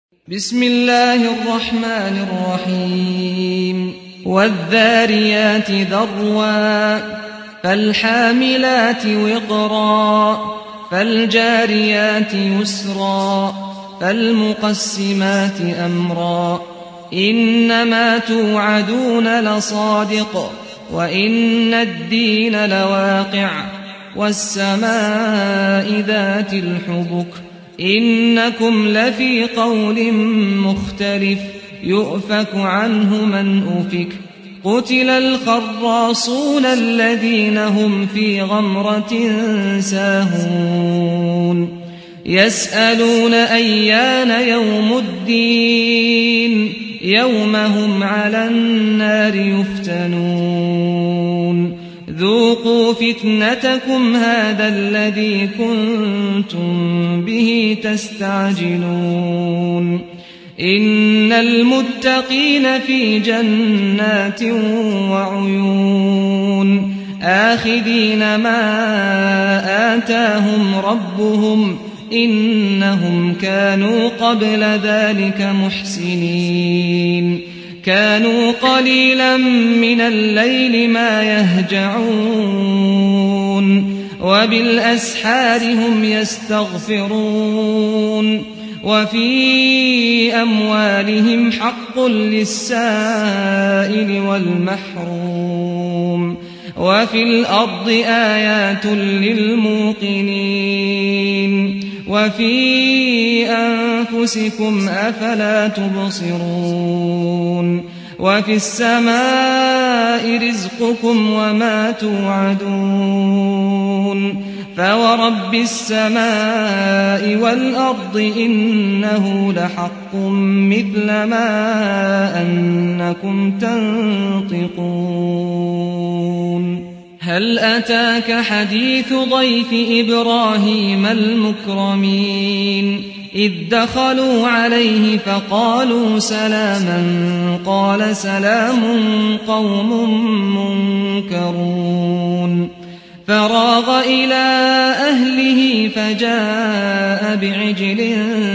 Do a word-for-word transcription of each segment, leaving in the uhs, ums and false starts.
بسم الله الرحمن الرحيم والذاريات ذروا فالحاملات وقرا فالجاريات يسرا فالمقسمات أمرا إنما توعدون لصادق وإن الدين لواقع والسماء ذات الحبك إنكم لفي قول مختلف يؤفك عنه من أفك قتل الخراصون الذين هم في غمرة ساهون يسألون أيان يوم الدين يوم هم على النار يفتنون ذوقوا فتنتكم هذا الذي كنتم به تستعجلون إن المتقين في جنات وعيون آخذين ما آتاهم ربهم إنهم كانوا قبل ذلك محسنين كانوا قليلا من الليل ما يهجعون وبالأسحار هم يستغفرون وفي أموالهم حق للسائل والمحروم وفي الأرض آيات للموقنين وفي أنفسكم أفلا تبصرون وفي السماء رزقكم وما توعدون فورب السماء والأرض إنه لحق مثل ما أنكم تنطقون هل أتاك حديث ضيف إبراهيم المكرمين إذ دخلوا عليه فقالوا سلاما قال سلام قوم منكرون فراغ إلى أهله فجاء بعجل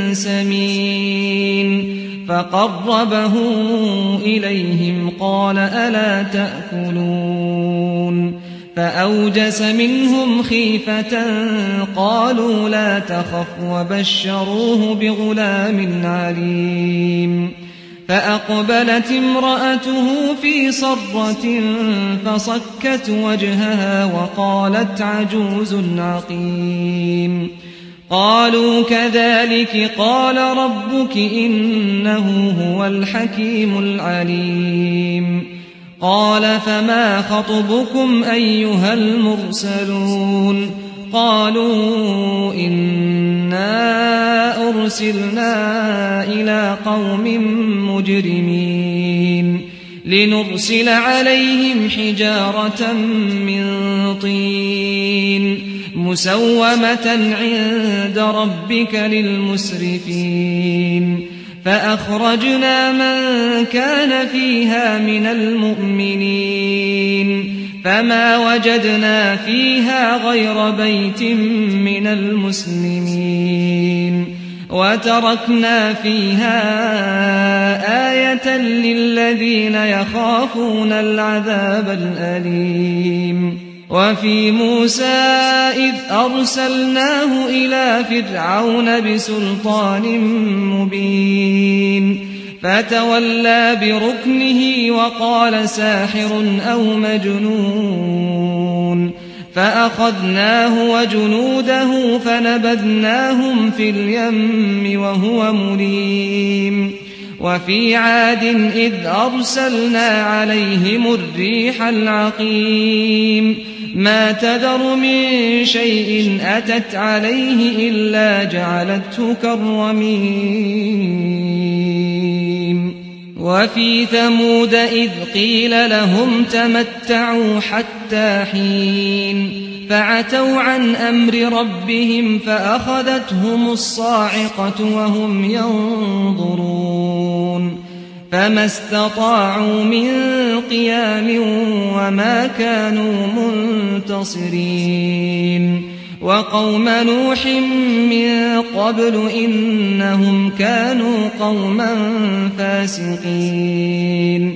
سمين فقربه إليهم قال ألا تأكلون فأوجس منهم خيفة قالوا لا تخف وبشروه بغلام عليم فأقبلت امرأته في صرة فصكت وجهها وقالت عجوز عقيم قالوا كذلك قال ربك إنه هو الحكيم العليم قال فما خطبكم أيها المرسلون قالوا إنا أرسلنا إلى قوم مجرمين لنرسل عليهم حجارة من طين مسومة عند ربك للمسرفين فأخرجنا من كان فيها من المؤمنين فما وجدنا فيها غير بيت من المسلمين وتركنا فيها آية للذين يخافون العذاب الأليم وفي موسى إذ أرسلناه إلى فرعون بسلطان مبين فتولى بركنه وقال ساحر أو مجنون فأخذناه وجنوده فنبذناهم في اليم وهو مليم وفي عاد إذ أرسلنا عليهم الريح العقيم ما تذر من شيء أتت عليه إلا جعلته كالرميم وفي ثمود إذ قيل لهم تمتعوا حتى حين فعتوا عن أمر ربهم فأخذتهم الصاعقة وهم ينظرون فما استطاعوا من قيام وما كانوا منتصرين وقوم نوح من قبل إنهم كانوا قوما فاسقين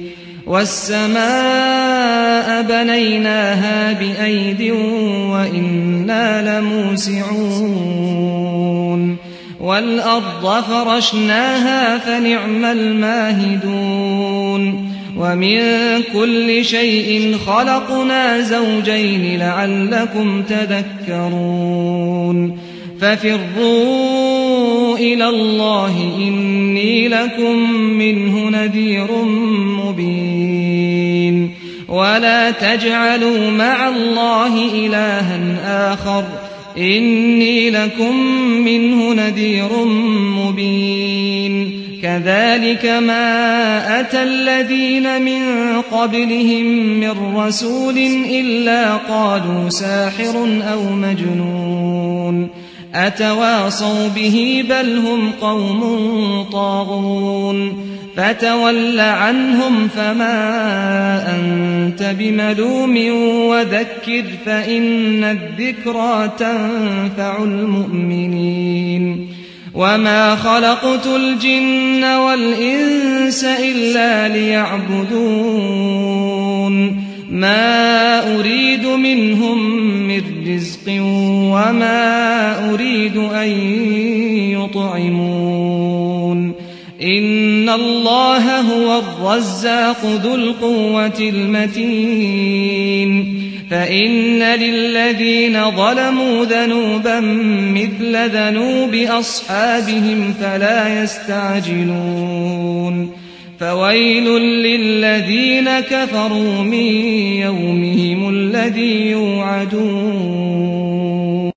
والسماء بنيناها بأيد وإنا لموسعون والأرض فرشناها فنعم الماهدون ومن كل شيء خلقنا زوجين لعلكم تذكرون ففروا إلى الله إني لكم منه نذير مبين ولا تجعلوا مع الله إلها آخر إني لكم منه نذير مبين كذلك ما أتى الذين من قبلهم من رسول إلا قالوا ساحر أو مجنون أتواصوا به بل هم قوم طاغون فتول عنهم فما أنت بملوم وذكر فإن الذكرى تنفع المؤمنين وما خلقت الجن والإنس إلا ليعبدون ما أريد منهم من رزق وما أريد أن يطعمون إن الله هو الرزاق ذو القوة المتين فإن للذين ظلموا ذنوبا مثل ذنوب أصحابهم فلا يستعجلون فويل للذين كفروا من يومهم الذي يوعدون